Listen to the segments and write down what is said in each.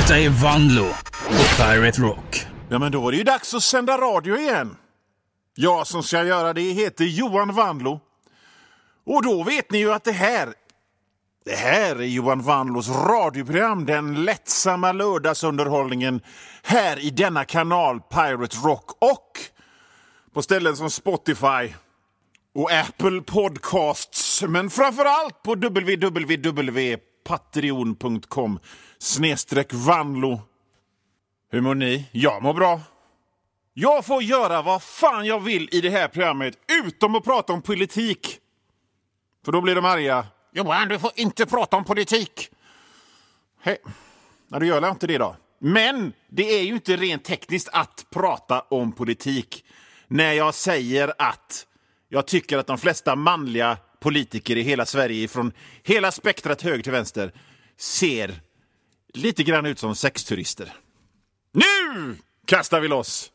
Detta är Vanlo på Pirate Rock. Ja, men då var det ju dags att sända radio igen. Jag som ska göra det heter Johan Vanlo. Och då vet ni ju att det här är Johan Vanlos radioprogram, den lättsamma lördagsunderhållningen här i denna kanal Pirate Rock och på ställen som Spotify och Apple Podcasts, men framförallt på www.patreon.com/Vanlo. Hur mår ni? Jag mår bra. Jag får göra vad fan jag vill i det här programmet utom att prata om politik. För då blir de arga. Johan, du får inte prata om politik. Hej. Nej, du gör inte det då. Men det är ju inte rent tekniskt att prata om politik när jag säger att jag tycker att de flesta manliga politiker i hela Sverige från hela spektrat höger till vänster ser lite grann ut som sexturister. Nu kastar vi loss!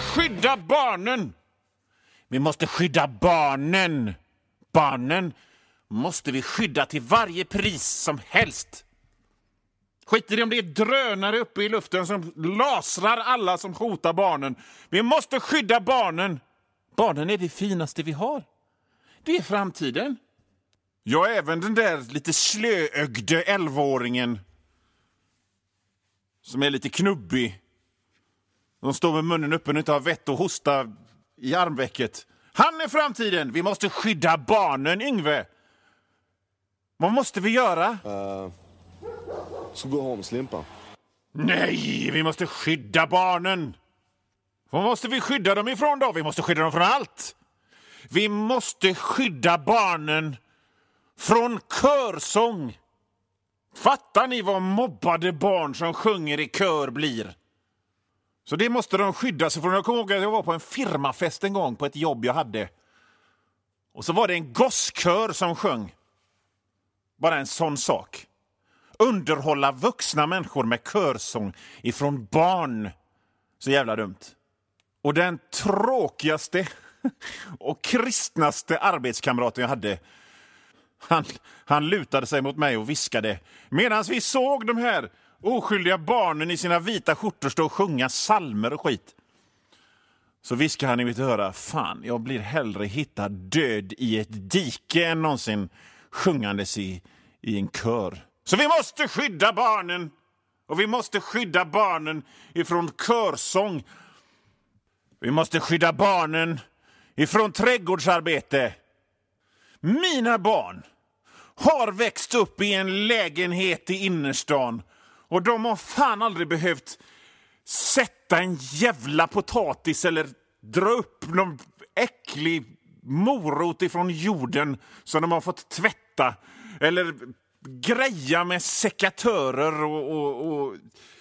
skydda barnen. Vi måste skydda barnen. Barnen måste vi skydda till varje pris som helst. Skit i det om det är drönare uppe i luften som lasrar alla som hotar barnen. Vi måste skydda barnen. Barnen är det finaste vi har. Det är framtiden. Jag är även den där lite slöögde 11-åringen som är lite knubbig. De står med munnen öppen och inte har vett och hosta i armvecket. Han är framtiden. Vi måste skydda barnen, Yngve. Vad måste vi göra? Så gå hem, Slimpa. Nej, vi måste skydda barnen. Vad måste vi skydda dem ifrån då? Vi måste skydda dem från allt. Vi måste skydda barnen från körsång. Fattar ni vad mobbade barn som sjunger i kör blir? Så det måste de skydda sig från. Jag kommer ihåg att jag var på en firmafest en gång på ett jobb jag hade. Och så var det en gosskör som sjöng. Bara en sån sak. Underhålla vuxna människor med körsång ifrån barn. Så jävla dumt. Och den tråkigaste och kristnaste arbetskamraten jag hade, han lutade sig mot mig och viskade. Medan vi såg de här oskyldiga barnen i sina vita skjortor stå och sjunga salmer och skit, så viskade han i mitt öra. Fan, jag blir hellre hittad död i ett dike än någonsin sjungandes i en kör. Så vi måste skydda barnen. Och vi måste skydda barnen ifrån körsång. Vi måste skydda barnen ifrån trädgårdsarbete. Mina barn har växt upp i en lägenhet i innerstan. Och de har fan aldrig behövt sätta en jävla potatis eller dra upp någon äcklig morot ifrån jorden som de har fått tvätta. Eller greja med sekatörer och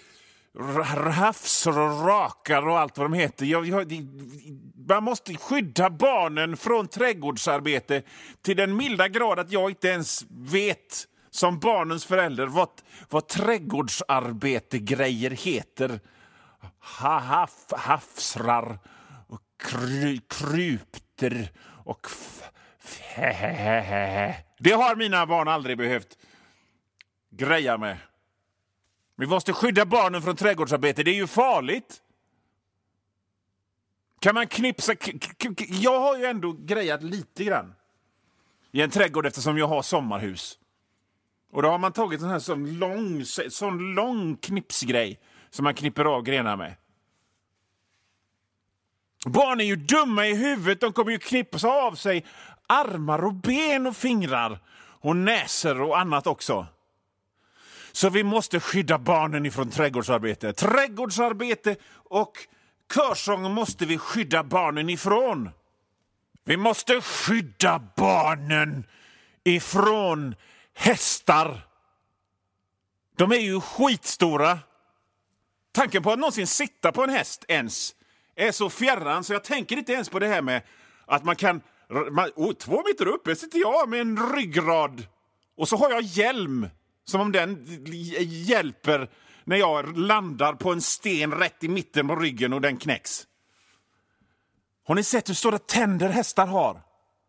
rafsor och rakar och allt vad de heter. Man måste skydda barnen från trädgårdsarbete till den milda grad att jag inte ens vet som barnens förälder vad trädgårdsarbete-grejer heter. Hafsrar och krypter och det har mina barn aldrig behövt greja med. Vi måste skydda barnen från trädgårdsarbete. Det är ju farligt. Kan man knipsa... Jag har ju ändå grejat lite grann i en trädgård eftersom jag har sommarhus. Och då har man tagit en sån lång knipsgrej som man knipper av grenar med. Barn är ju dumma i huvudet. De kommer ju knipsa av sig armar och ben och fingrar och näsor och annat också. Så vi måste skydda barnen ifrån trädgårdsarbete. Trädgårdsarbete och körsång måste vi skydda barnen ifrån. Vi måste skydda barnen ifrån hästar. De är ju skitstora. Tanken på att någonsin sitta på en häst ens är så fjärran så jag tänker inte ens på det här med att man kan... 2 meter uppe sitter jag med en ryggrad och så har jag hjälm som om den hjälper när jag landar på en sten rätt i mitten på ryggen och den knäcks. Har ni sett hur stora tänder hästar har?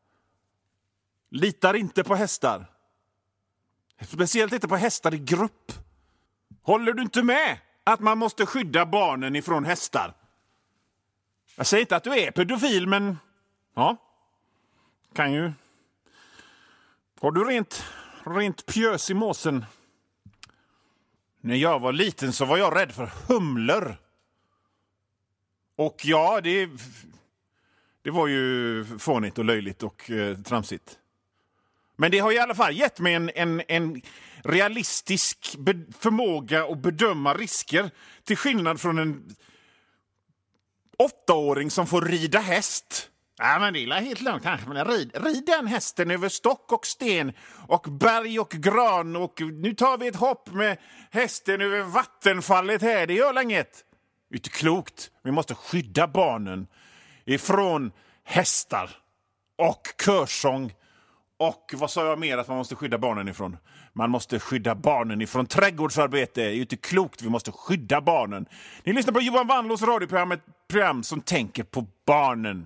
Litar inte på hästar. Speciellt inte på hästar i grupp. Håller du inte med att man måste skydda barnen ifrån hästar? Jag säger inte att du är pedofil, men ja, kan ju. Har du rent pjös i måsen? När jag var liten så var jag rädd för humlor. Och ja, det var ju fånigt och löjligt och tramsigt. Men det har i alla fall gett mig en realistisk förmåga att bedöma risker. Till skillnad från en 8-åring som får rida häst. Ja, men det är helt långt kanske. Men rid den hästen över stock och sten och berg och gran. Och nu tar vi ett hopp med hästen över vattenfallet här. Det gör länget. Inte klokt. Vi måste skydda barnen ifrån hästar och körsång Och vad sa jag mer att man måste skydda barnen ifrån? Man måste skydda barnen ifrån trädgårdsarbete. Det är ju inte klokt, vi måste skydda barnen. Ni lyssnar på Johan Wandlås radioprogram, ett program som tänker på barnen.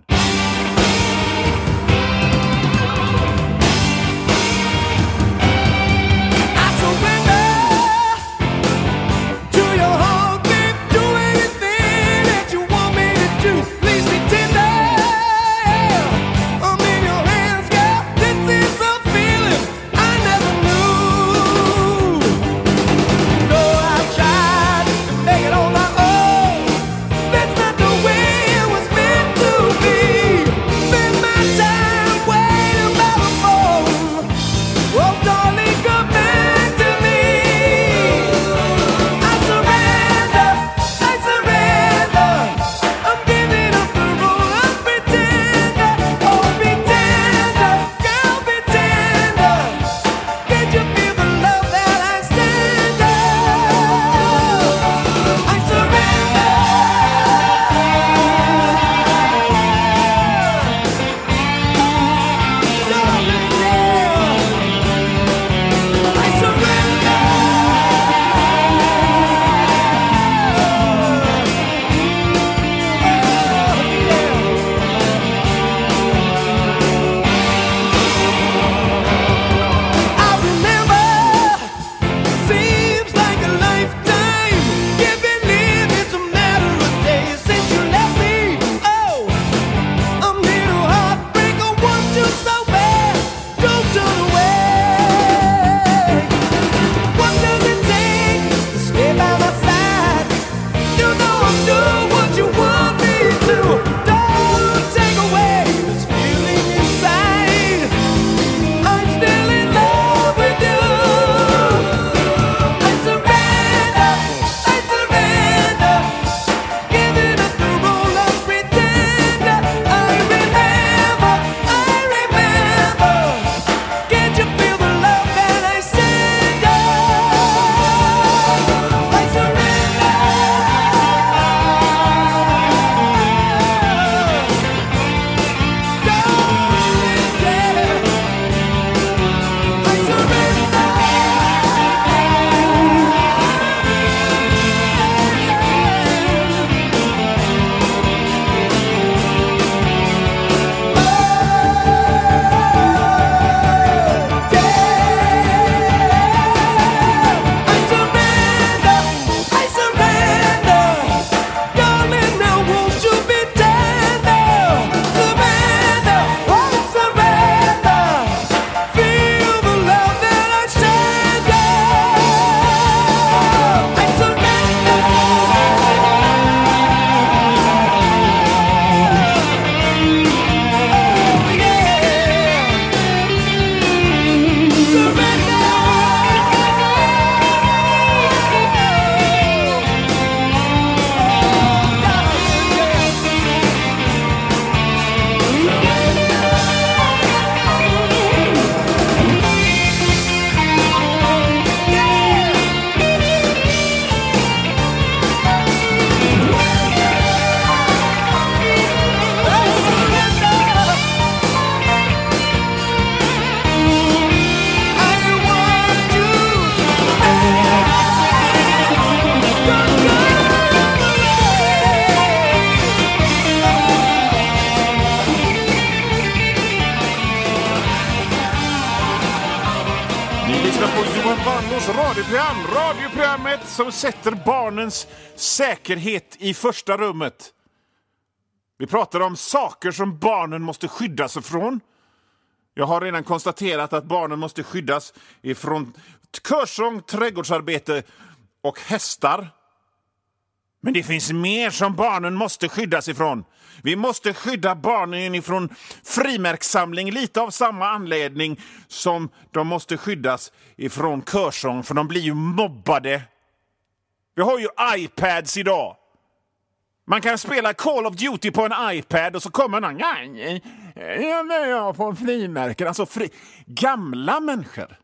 Radioprogrammet som sätter barnens säkerhet i första rummet. Vi pratar om saker som barnen måste skyddas ifrån. Jag har redan konstaterat att barnen måste skyddas ifrån körsång, trädgårdsarbete och hästar. Men det finns mer som barnen måste skyddas ifrån. Vi måste skydda barnen ifrån frimärkssamling, lite av samma anledning som de måste skyddas ifrån körsång, för de blir ju mobbade. Vi har ju iPads idag. Man kan spela Call of Duty på en iPad och så kommer någon, jag på frimärken. Alltså gamla människor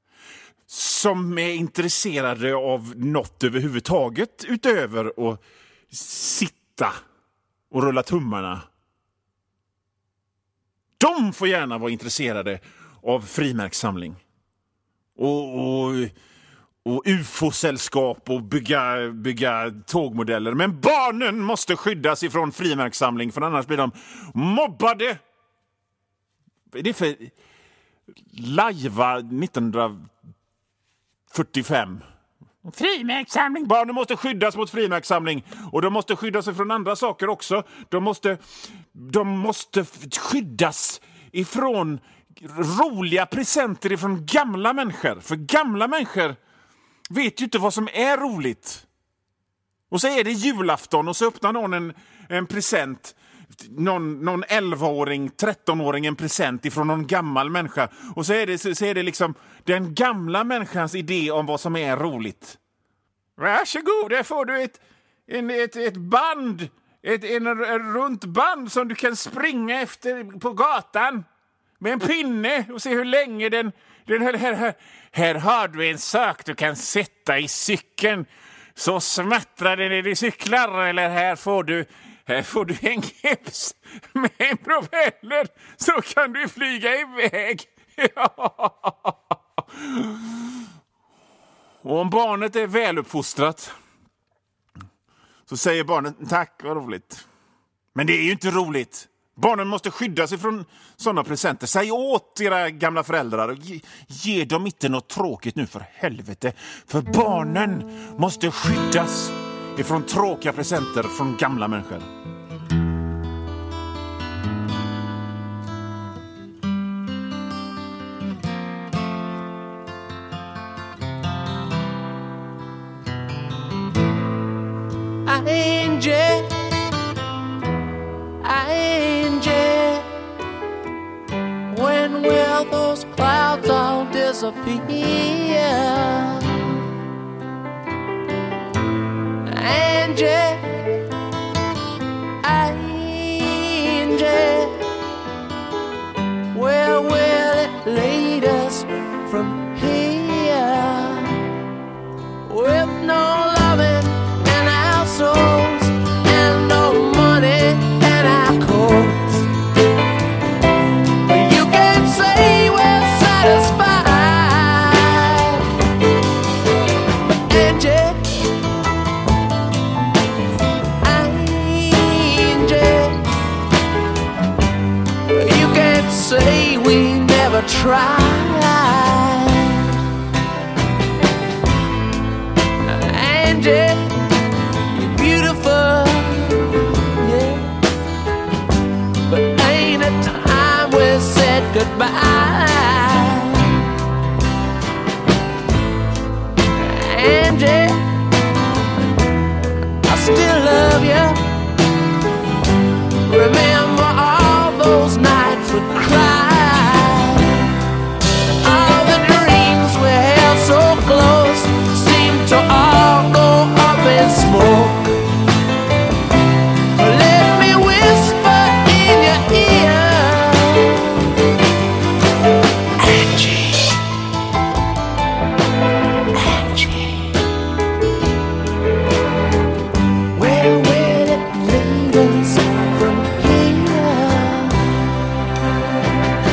som är intresserade av något överhuvudtaget utöver att sitta och rulla tummarna. De får gärna vara intresserade av frimärkssamling. Och UFO-sällskap och bygga tågmodeller. Men barnen måste skyddas ifrån frimärkssamling, för annars blir de mobbade. Det är för lajva 1945. Frimärkssamling. Barnen måste skyddas mot frimärkssamling. Och de måste skyddas ifrån andra saker också. De måste skyddas ifrån roliga presenter ifrån gamla människor. För gamla människor vet ju inte vad som är roligt. Och så är det julafton och så öppnar någon en present. Någon 11-åring, 13-åring en present ifrån någon gammal människa. Och så är det liksom den gamla människans idé om vad som är roligt. Varsågod, där får du ett band. Ett runt band som du kan springa efter på gatan. Med en pinne och se hur länge den här har du en sak du kan sätta i cykeln. Så smattrar den när du cyklar. Eller här får du en keps med en propeller, så kan du flyga iväg. Och om barnet är väluppfostrat så säger barnet tack, vad roligt. Men det är ju inte roligt. Barnen måste skyddas ifrån sådana presenter. Säg åt era gamla föräldrar och ge dem inte något tråkigt nu, för helvete. För barnen måste skyddas ifrån tråkiga presenter från gamla människor. When will those clouds all disappear? Angie, where will it lead us from here? With no loving in our souls and no money in our coats, you can say we're satisfied. But Angie, you can't say we never tried. Angie, you're beautiful, yeah, but ain't it time we said goodbye? Angie, I still love you. Remember all those nights we cried. All the dreams we held so close seemed to all go up in smoke. Let me whisper in your ear, Angie, where will it lead us from here?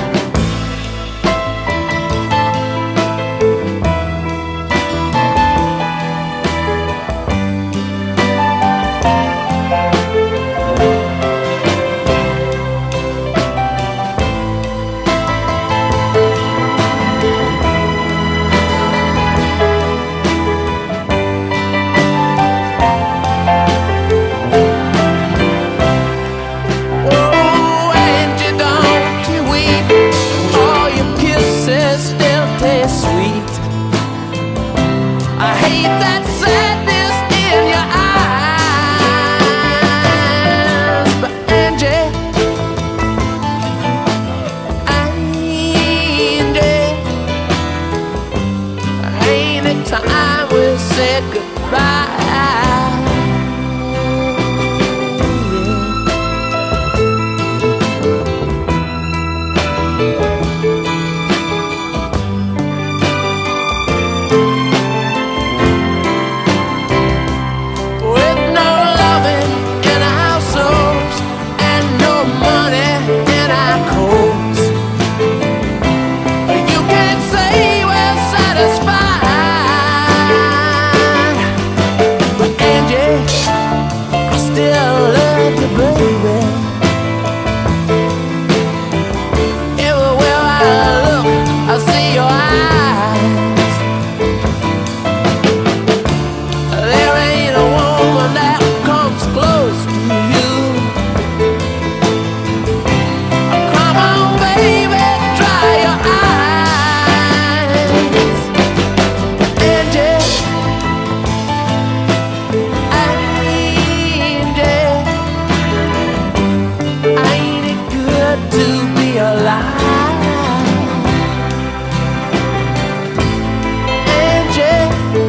still love you, baby. Everywhere I look, I see your eyes. There ain't a woman that comes close to you. Come on, baby, dry your eyes. Angel, ain't it good to be alive? Angel,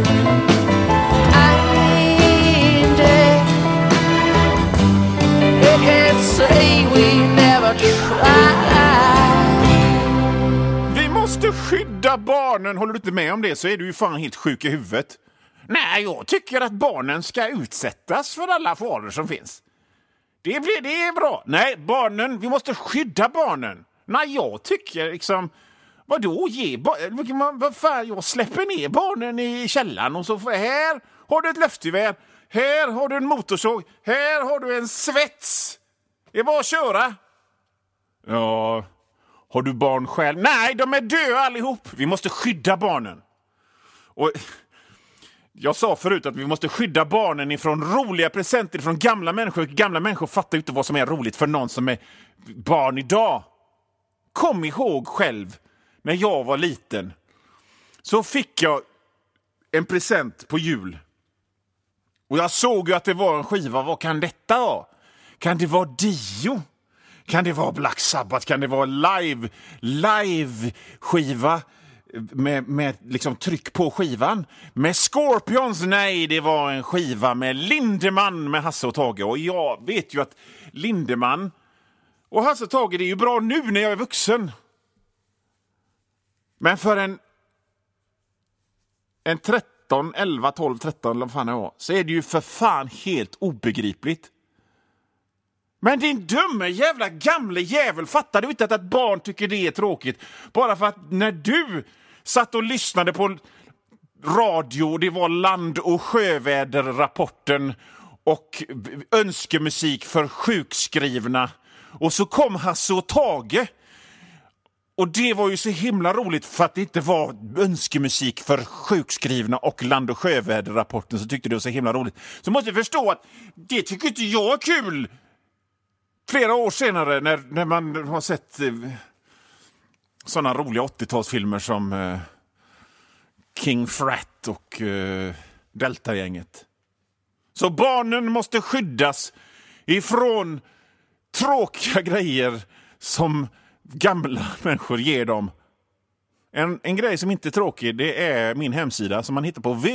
you can't say we never tried. Vi måste skydda barnen. Håller du inte med om det så är du ju fan helt sjuk i huvudet. Nej, jag tycker att barnen ska utsättas för alla faror som finns. Det är bra. Nej, barnen, vi måste skydda barnen. Nej, jag tycker liksom... Vadå, vad fan, jag släpper ner barnen i källaren och så här har du ett löftgevär, här har du en motorsåg, här har du en svets. Det är bara att köra. Ja, har du barn själv? Nej, de är döda allihop. Vi måste skydda barnen. Och jag sa förut att vi måste skydda barnen ifrån roliga presenter från gamla människor. Gamla människor fattar inte vad som är roligt för någon som är barn idag. Kom ihåg själv, när jag var liten så fick jag en present på jul. Och jag såg ju att det var en skiva. Vad kan detta vara? Kan det vara Dio? Kan det vara Black Sabbath? Kan det vara live-skiva? Med liksom tryck på skivan. Med Scorpions, nej, det var en skiva med Lindemann med Hasse och Tage. Och jag vet ju att Lindemann och Hasse och Tage, det är ju bra nu när jag är vuxen. Men för en 13, 11, 12, 13 eller vad fan det var, så är det ju för fan helt obegripligt. Men din dumme jävla gamle jävel, fattar du inte att ett barn tycker det är tråkigt? Bara för att när du satt och lyssnade på radio, det var land- och sjöväderrapporten och önskemusik för sjukskrivna. Och så kom Hasse och Tage. Och det var ju så himla roligt för att det inte var önskemusik för sjukskrivna och land- och sjöväderrapporten, så tyckte det var så himla roligt. Så måste jag förstå att det tycker inte jag är kul. Flera år senare när man har sett sådana roliga 80-talsfilmer som King Frat och Delta-gänget. Så barnen måste skyddas ifrån tråkiga grejer som gamla människor ger dem. En grej som inte är tråkig, det är min hemsida som man hittar på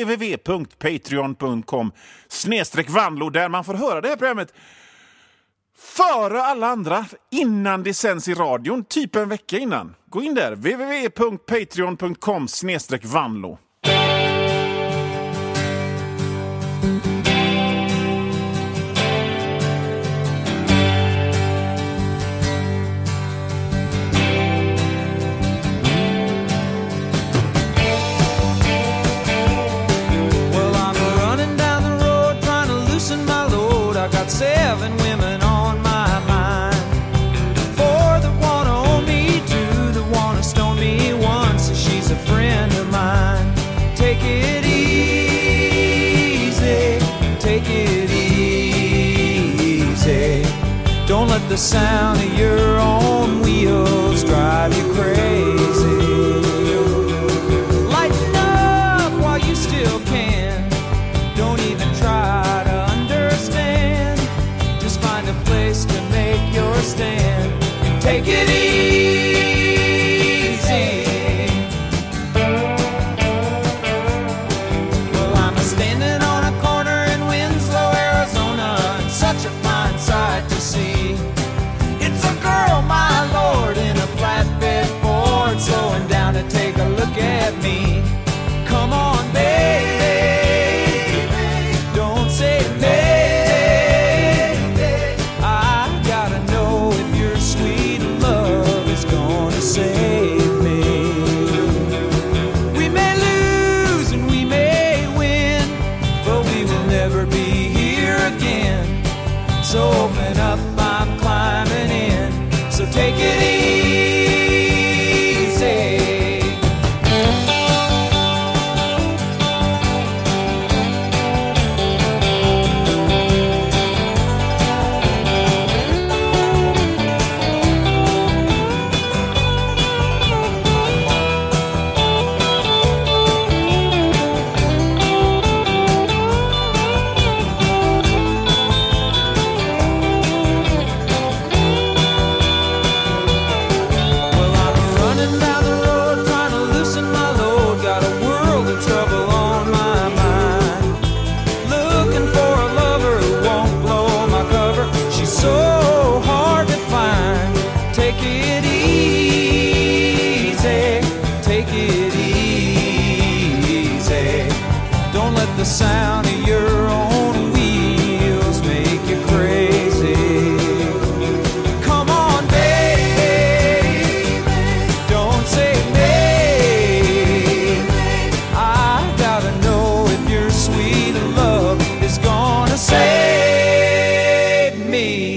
www.patreon.com/Vanlo, där man får höra det här programmet före alla andra, innan det sänds i radion, typ en vecka innan. Gå in där, www.patreon.com/Vanlo. Well, I'm running down the road trying to loosen my load. I got 7 women on my mind. 4 that wanna own me, 2 that wanna stone me, 1 so she's a friend of mine. Take it easy, take it easy. Don't let the sound of your own wheels drive you crazy. Lighten up while you still can. Don't even try to understand. Just find a place to make your stand. Take it easy. Well, I'm standing on a corner in Winslow, Arizona, and such a fine sight to see. It's a girl, my lord, in a flatbed Ford the sound of your own wheels make you crazy. Come on, baby, don't say nay. I gotta know if your sweet love is gonna save me.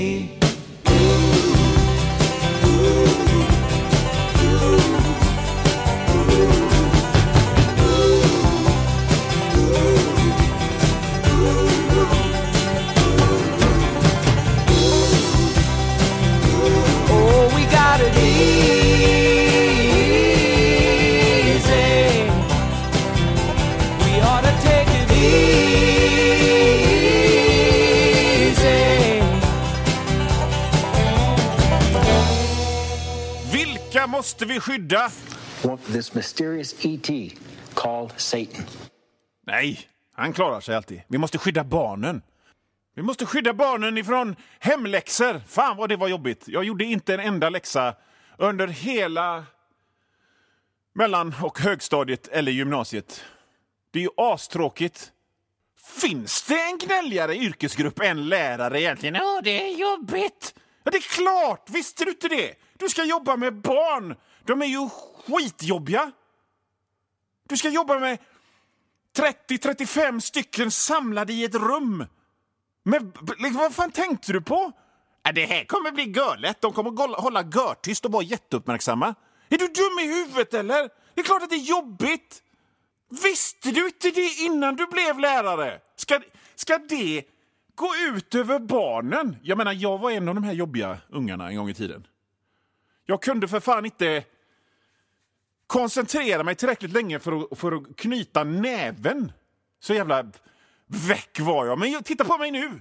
Måste vi skydda? This mysterious E.T. called Satan. Nej, han klarar sig alltid. Vi måste skydda barnen. Vi måste skydda barnen ifrån hemläxor. Fan vad det var jobbigt. Jag gjorde inte en enda läxa under hela mellan- och högstadiet eller gymnasiet. Det är ju astråkigt. Finns det en gnälligare yrkesgrupp än lärare egentligen? Ja, det är jobbigt. Ja, det är klart. Visste du inte det? Du ska jobba med barn. De är ju skitjobbiga. Du ska jobba med 30-35 stycken samlade i ett rum. Men vad fan tänkte du på? Det här kommer bli görlätt. De kommer hålla görtyst och vara jätteuppmärksamma. Är du dum i huvudet eller? Det är klart att det är jobbigt. Visste du inte det innan du blev lärare? Ska det gå ut över barnen? Jag menar, jag var en av de här jobbiga ungarna en gång i tiden. Jag kunde för fan inte koncentrera mig tillräckligt länge för att knyta näven. Så jävla väck var jag. Men titta på mig nu.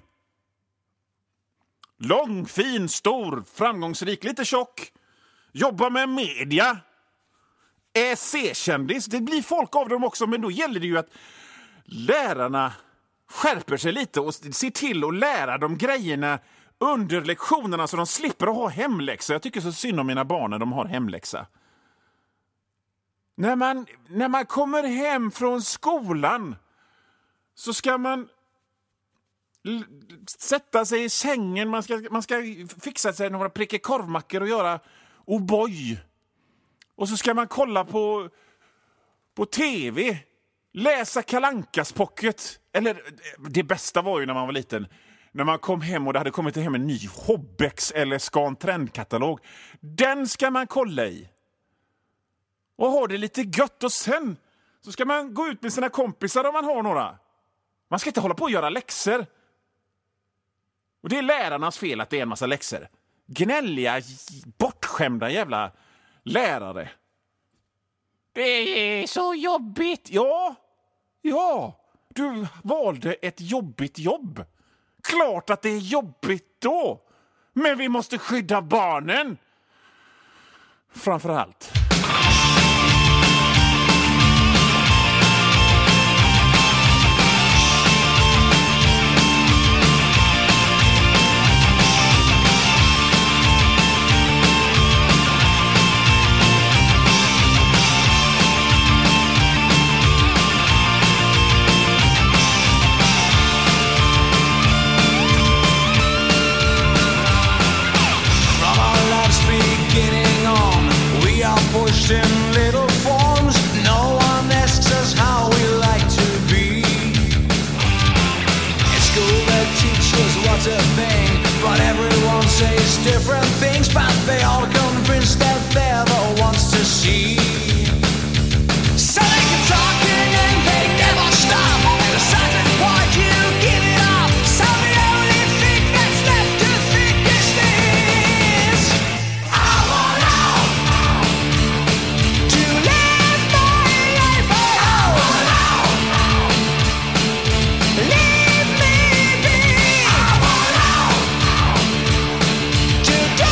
Lång, fin, stor, framgångsrik, lite tjock. Jobbar med media. Är C-kändis. Det blir folk av dem också, men då gäller det ju att lärarna skärper sig lite och ser till att lära dem grejerna under lektionerna så de slipper att ha hemläxa. Jag tycker så synd om mina barn när de har hemläxa. När man kommer hem från skolan så ska man sätta sig i sängen. Man ska fixa sig några prickig korvmackor och göra O'boy. Och så ska man kolla på tv. Läsa Kalle Ankas pocket. Eller det bästa var ju när man var liten. När man kom hem och det hade kommit hem en ny Hobbex eller Scan Trendkatalog. Den ska man kolla i. Och ha det lite gött. Och sen så ska man gå ut med sina kompisar om man har några. Man ska inte hålla på och göra läxor. Och det är lärarnas fel att det är en massa läxor. Gnälliga, bortskämda jävla lärare. Det är så jobbigt. Ja. Du valde ett jobbigt jobb. Klart att det är jobbigt då. Men vi måste skydda barnen. Framför allt. Pushed in little forms. No one asks us how we like to be. In school they teach us what's a thing, but everyone says different things. But they all convinced that they're the ones to see. So they can talk and they never stop. At a certain point you give it up. So the only thing that's left to think is this: I want out. Leave me be. I want out. To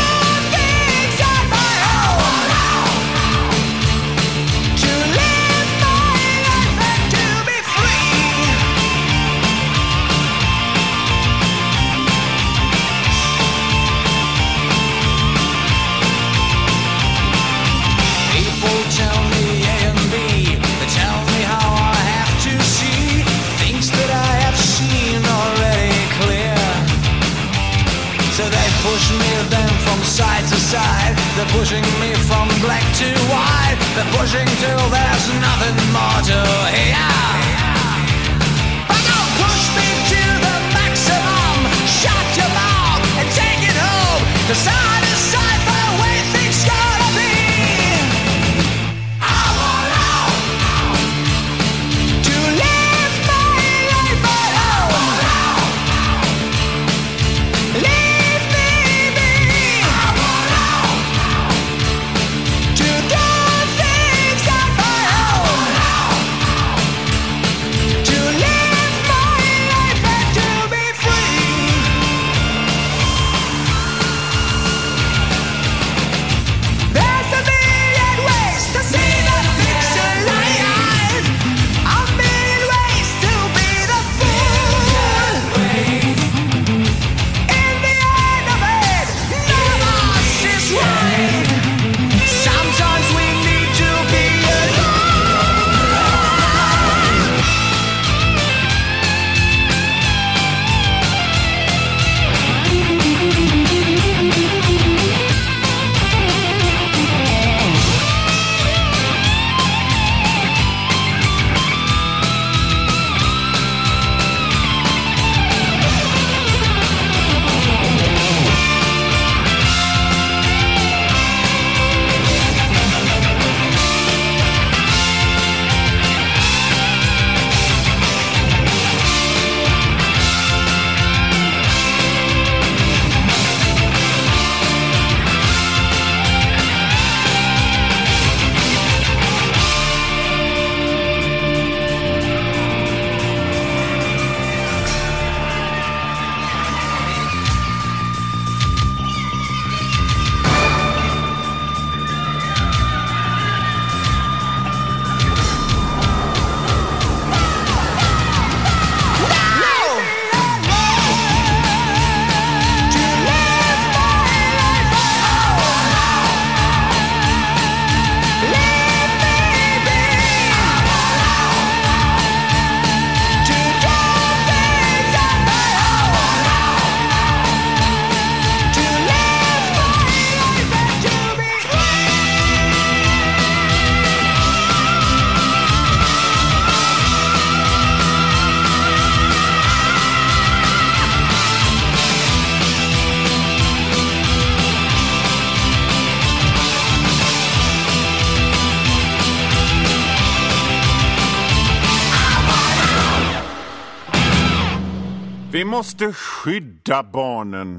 push me then from side to side. They're pushing me from black to white. They're pushing till there's nothing more to hear. But don't push me to the maximum. Shut your mouth and take it home. 'Cause I decide the way things gotta be. I want out to live my life alone. Leave me be. I want out to do things on my own. To live my life and to be free. There's a million ways to see the picture life. A million ways to be the fool. In the end of it, none of us is right. Sometimes we need to be alone. Vi måste skydda barnen.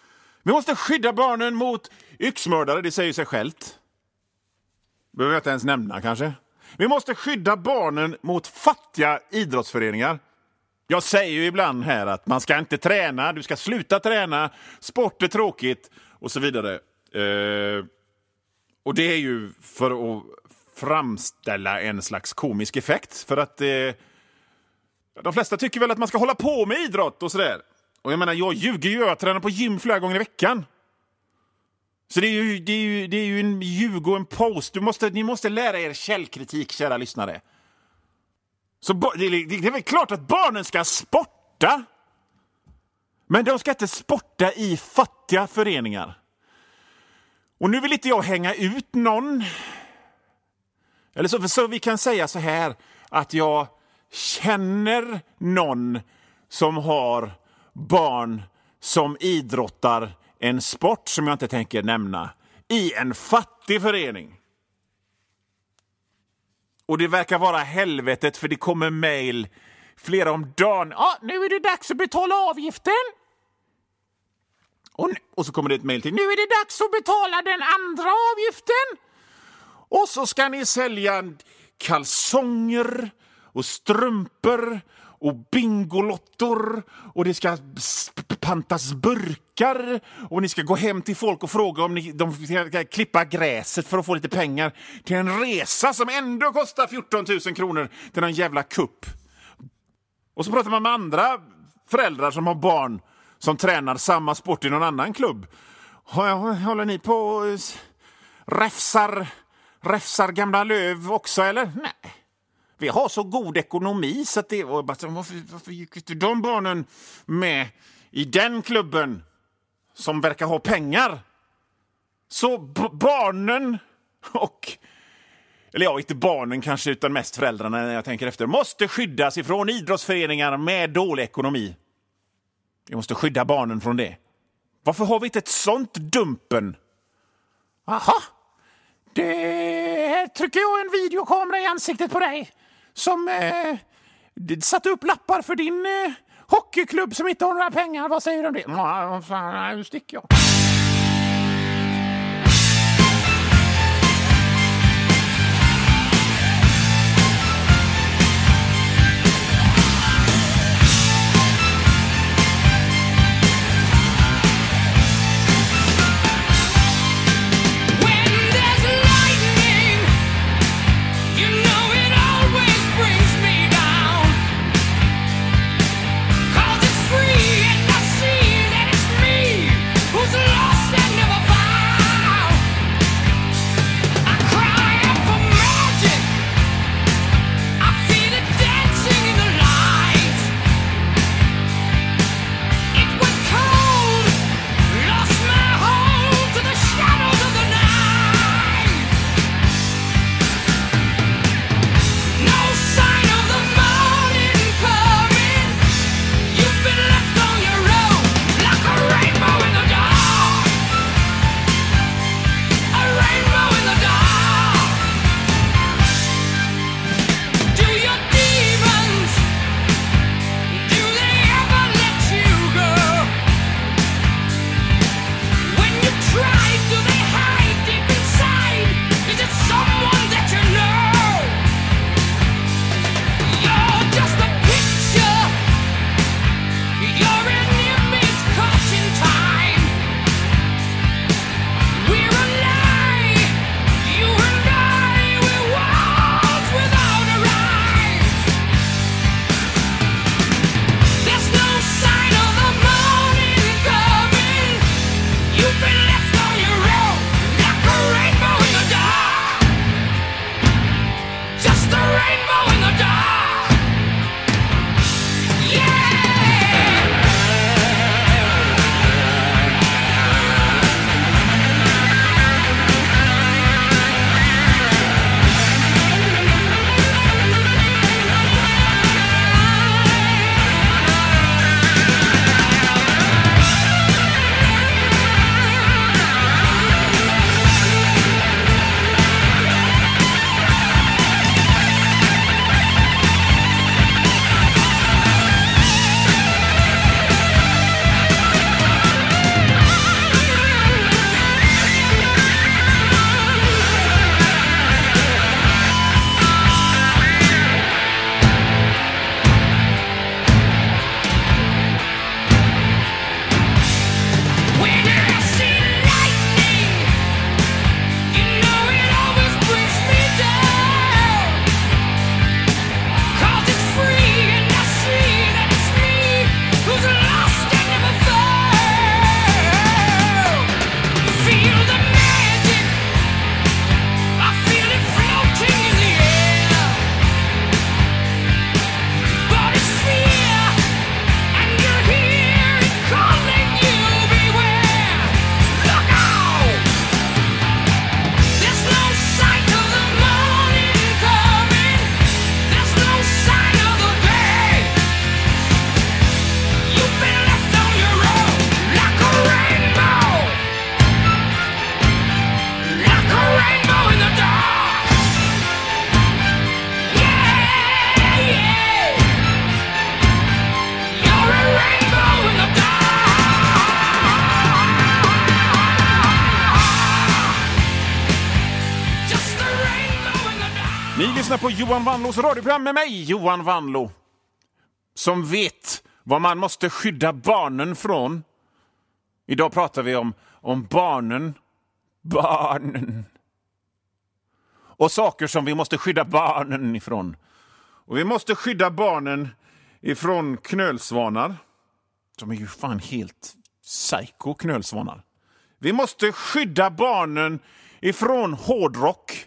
Vi måste skydda barnen mot yxmördare, det säger sig självt. Behöver jag inte ens nämna kanske. Vi måste skydda barnen mot fattiga idrottsföreningar. Jag säger ju ibland här att man ska inte träna, du ska sluta träna, sport är tråkigt och så vidare. Och det är ju för att framställa en slags komisk effekt. För att de flesta tycker väl att man ska hålla på med idrott och sådär. Och jag menar, jag ljuger ju, jag tränar på gym flera gånger i veckan. Så det är ju en ljug och en post. Ni måste lära er källkritik, kära lyssnare. Så det är väl klart att barnen ska sporta. Men de ska inte sporta i fattiga föreningar. Och nu vill inte jag hänga ut någon. Eller så vi kan säga så här, att jag känner någon som har barn som idrottar en sport som jag inte tänker nämna i en fattig förening. Och det verkar vara helvetet, för det kommer mejl flera om dagen. Nu är det dags att betala avgiften. Och så kommer det ett mejl till. Nu är det dags att betala den andra avgiften. Och så ska ni sälja kalsonger och strumpor och bingolottor, och det ska pantas burkar, och ni ska gå hem till folk och fråga om de ska klippa gräset för att få lite pengar till en resa som ändå kostar 14 000 kronor till en jävla kupp. Och så pratar man med andra föräldrar som har barn som tränar samma sport i någon annan klubb. Håller ni på och räfsar gamla löv också, eller? Nej. Vi har så god ekonomi så att det varför gick inte de barnen med i den klubben? som verkar ha pengar. Så barnen och... Eller ja, inte barnen kanske, utan mest föräldrarna när jag tänker efter. Måste skyddas ifrån idrottsföreningar med dålig ekonomi. Vi måste skydda barnen från det. Varför har vi inte ett sånt dumpen? Aha! Det trycker jag en videokamera i ansiktet på dig. Som satte upp lappar för din hockeyklubb som inte har några pengar. Vad säger du om det? Nej, nu sticker jag. Ni lyssnar på Johan Wanlås radioprogram med mig, Johan Wanlå. Som vet vad man måste skydda barnen från. Idag pratar vi om barnen. Barnen. Och saker som vi måste skydda barnen ifrån. Och vi måste skydda barnen ifrån knölsvanar. De är ju fan helt psycho, knölsvanar. Vi måste skydda barnen ifrån hårdrock.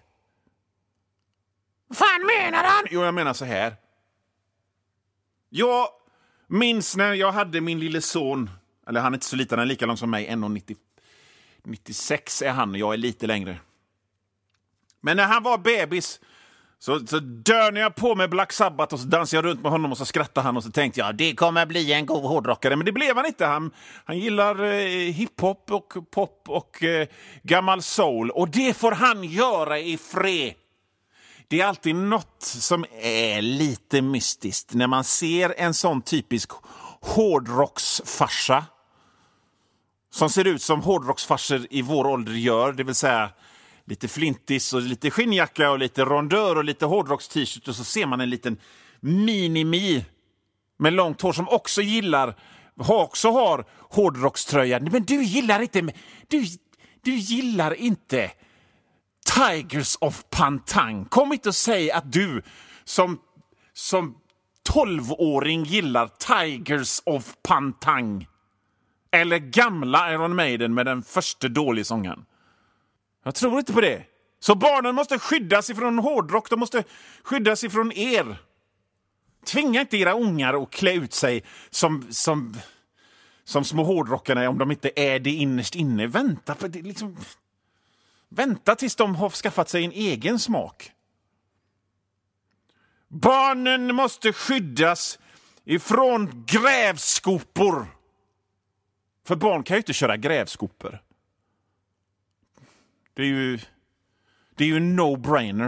Vad fan menar han? Jo, jag menar så här. Jag minns när jag hade min lille son Eller han är inte så liten, han är lika lång som mig. 1,96 är han och jag är lite längre. Men när han var bebis så dörnade jag på med Black Sabbath och så dansade jag runt med honom och så skrattade han och så tänkte jag det kommer bli en god hårdrockare. Men det blev han inte. Han gillar hiphop och pop och gammal soul. Och det får han göra i fred. Det är alltid något som är lite mystiskt när man ser en sån typisk hårdrocksfarsa som ser ut som hårdrocksfarsor i vår ålder gör. Det vill säga lite flintis och lite skinnjacka och lite rondör och lite hårdrocks-t-shirt. Och så ser man en liten mini-mi med långt hår som också har hårdrockströja. Men du gillar inte Tigers of Pantang. Kom inte och säg att du som 12-åring gillar Tigers of Pantang. Eller gamla Iron Maiden med den första dåliga sången. Jag tror inte på det. Så barnen måste skyddas ifrån hårdrock. De måste skyddas ifrån er. Tvinga inte era ungar att klä ut sig som små hårdrockarna om de inte är det innerst inne. Vänta tills de har skaffat sig en egen smak. Barnen måste skyddas ifrån grävskopor. För barn kan ju inte köra grävskopor. Det är ju en no-brainer.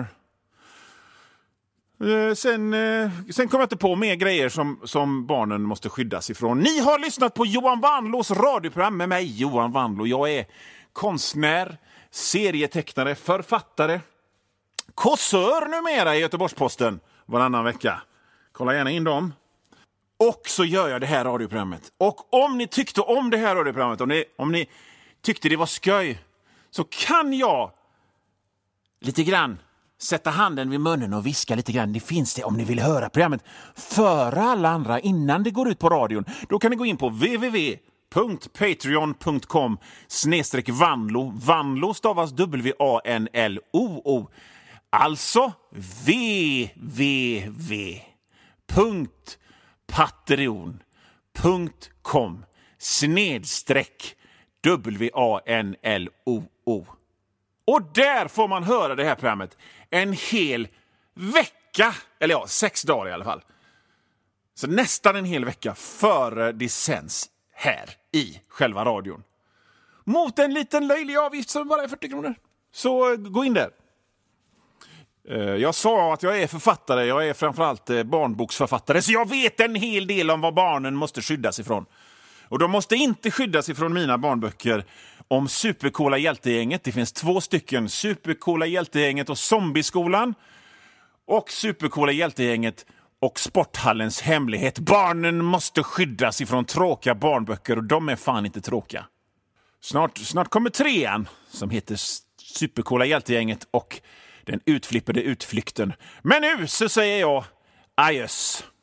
Sen kommer jag inte på mer grejer som barnen måste skyddas ifrån. Ni har lyssnat på Johan Wanlås radioprogram med mig, Johan Wanlå. Jag är konstnär, serietecknare, författare, kåsör numera i Göteborgs-Posten varannan vecka. Kolla gärna in dem. Och så gör jag det här radioprogrammet. Och om ni tyckte om det här radioprogrammet, om ni tyckte det var skoj, så kan jag lite grann sätta handen vid munnen och viska lite grann. Det finns det om ni vill höra programmet före alla andra innan det går ut på radion. Då kan ni gå in på www.patreon.com/Vanlo. Vanlo stavas WANLOO. Alltså www.patreon.com/WANLOO. Och där får man höra det här programmet en hel vecka, eller ja, 6 dagar i alla fall. Så nästan en hel vecka före det sänds här i själva radion. Mot en liten löjlig avgift som bara är 40 kronor. Så gå in där. Jag sa att jag är författare, jag är framförallt barnboksförfattare, så jag vet en hel del om vad barnen måste skyddas ifrån. Och de måste inte skyddas ifrån mina barnböcker om Supercoola hjältegänget. Det finns 2 stycken, Supercoola hjältegänget och Zombieskolan. Och Supercoola hjältegänget och Sporthallens hemlighet. Barnen måste skyddas ifrån tråkiga barnböcker och de är fan inte tråkiga. Snart kommer 3:an som heter Supercoola hjältegänget och den utflippade utflykten. Men nu så säger jag adjöss.